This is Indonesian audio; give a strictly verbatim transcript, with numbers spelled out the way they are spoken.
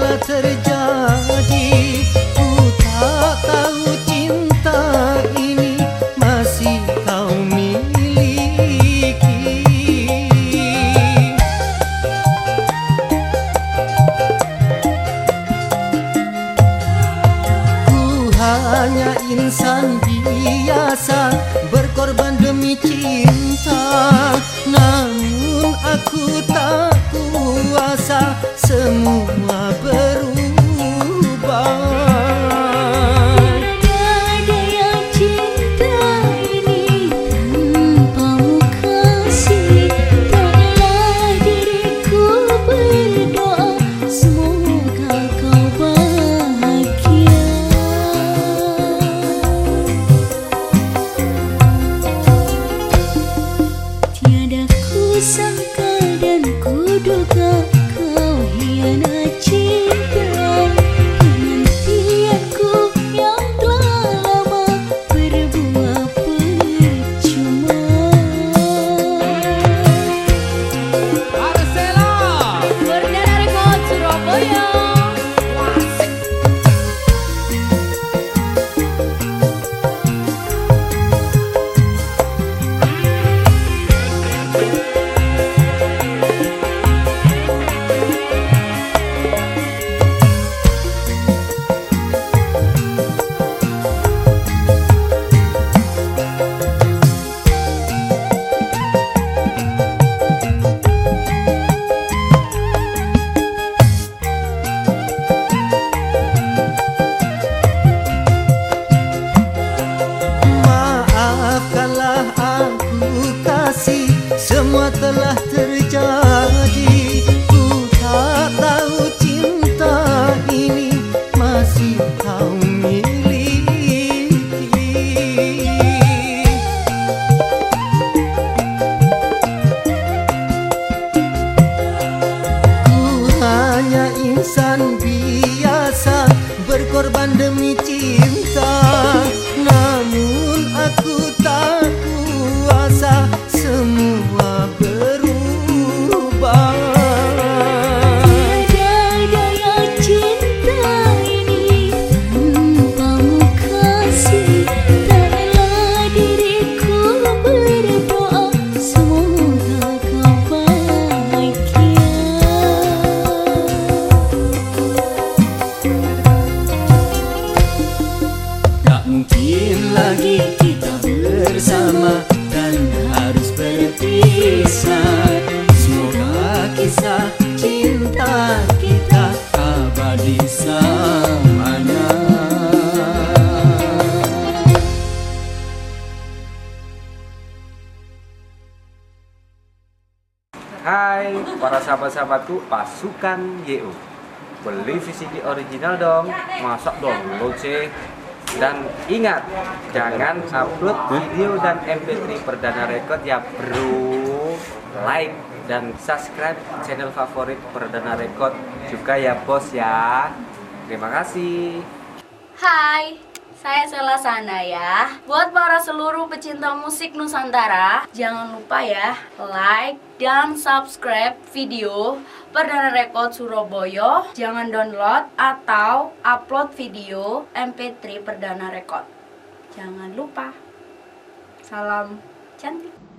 terjadi. Ku tak tahu cinta ini masih kau miliki. Ku hanya insan biasa berkorban demi cinta, namun aku tak kuasa semua berubah. Sangka dan kuduga kau hianat cinta, penantianku yang telah lama berbuah percuma. Marcella Perdana Record Surabaya. Semua telah terjadi. Ku tak tahu cinta ini masih kau miliki. Ku hanya insan biasa berkorban demi cinta, namun aku tak kuasa semua berubah. Tiada daya cinta ini tanpamu kasih. Taklah diriku berdoa semoga kau bahagia. Tak mungkin lagi kita bersama dan harus berpisah. Semoga kisah cinta kita abadi selamanya. Hai para sahabat-sahabatku pasukan Y U, beli V C D original dong, masa download sih. Dan ingat, jangan upload video dan M P tiga Perdana Record ya bro. Like dan subscribe channel favorit Perdana Record juga ya bos ya. Terima kasih. Hai, saya Sela Sanaya. Buat para seluruh pecinta musik Nusantara, jangan lupa ya like dan subscribe video Perdana Record Surabaya. Jangan download atau upload video M P tiga Perdana Record. Jangan lupa. Salam cantik.